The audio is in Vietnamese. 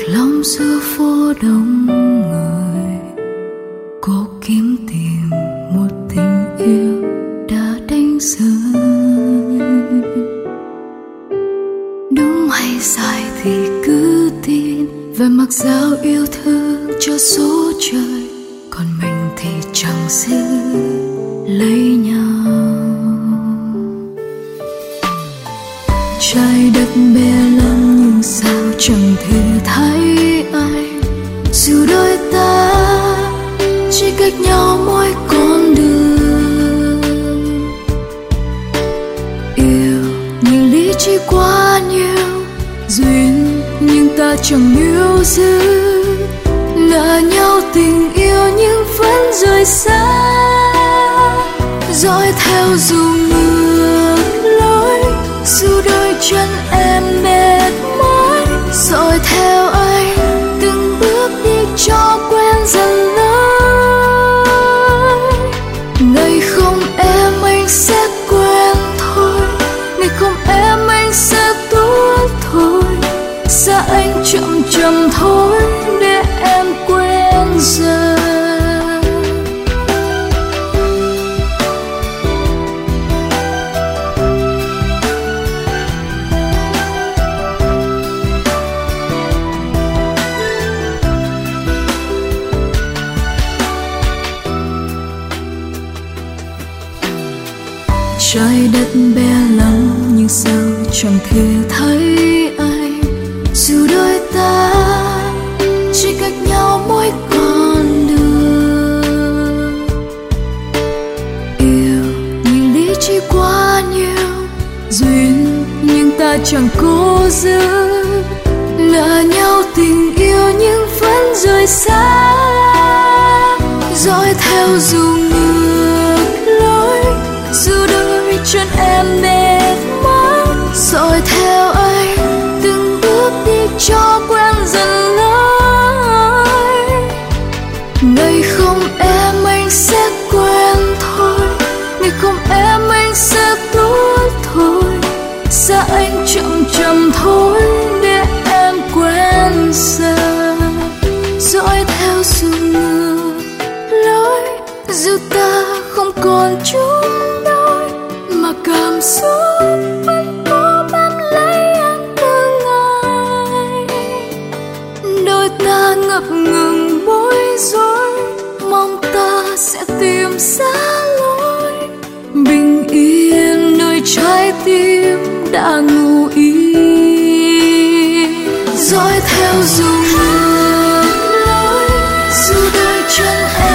lòng giữa phố đông người, cố kiếm tìm một tình yêu đã đánh rơi. Đúng hay sai thì cứ tin về mặc dao yêu thương cho số trời, còn mình thì chẳng giữ lấy nhau. Trái đất bé lắm nhưng sao chẳng thể thấy anh, dù đôi ta chỉ cách nhau mỗi con đường. Yêu nhưng lý trí quá nhiều, duyên nhưng ta chẳng níu giữ, nợ nhau tình yêu nhưng vẫn rời xa, dõi theo dù ngược lối, dù đôi chân em mệt mỏi, dõi theo anh từng bước đi cho quen dần lối. Ngày không em anh sẽ quen thôi, ngày không em anh sẽ tuốt thôi, xa anh chậm chậm thôi để em quen dần. Trái đất bé lắm nhưng sao chẳng thể thấy anh, dù đôi ta chỉ cách nhau mỗi con đường. Yêu nhưng lý trí quá nhiều, duyên nhưng ta chẳng cố giữ, nợ nhau tình yêu nhưng vẫn rời xa, dõi theo dù ngược lối, dù đôi chân em mệt mỏi, dõi theo anh từng bước đi cho quen dần lối. Ngày không em anh sẽ quen thôi, ngày không em anh sẽ tuốt thôi, xa anh chậm chậm thôi để em quen dần, dõi theo dù ngược lối, dù ta không còn chung đôi, mà cảm xúc vẫn cố bám lấy anh từ ngày. Đôi ta ngập ngừng bối rối, mong ta sẽ tìm ra lối bình yên nơi trái tim đã ngủ yên. Dõi theo dù ngược lối, dù đôi chân em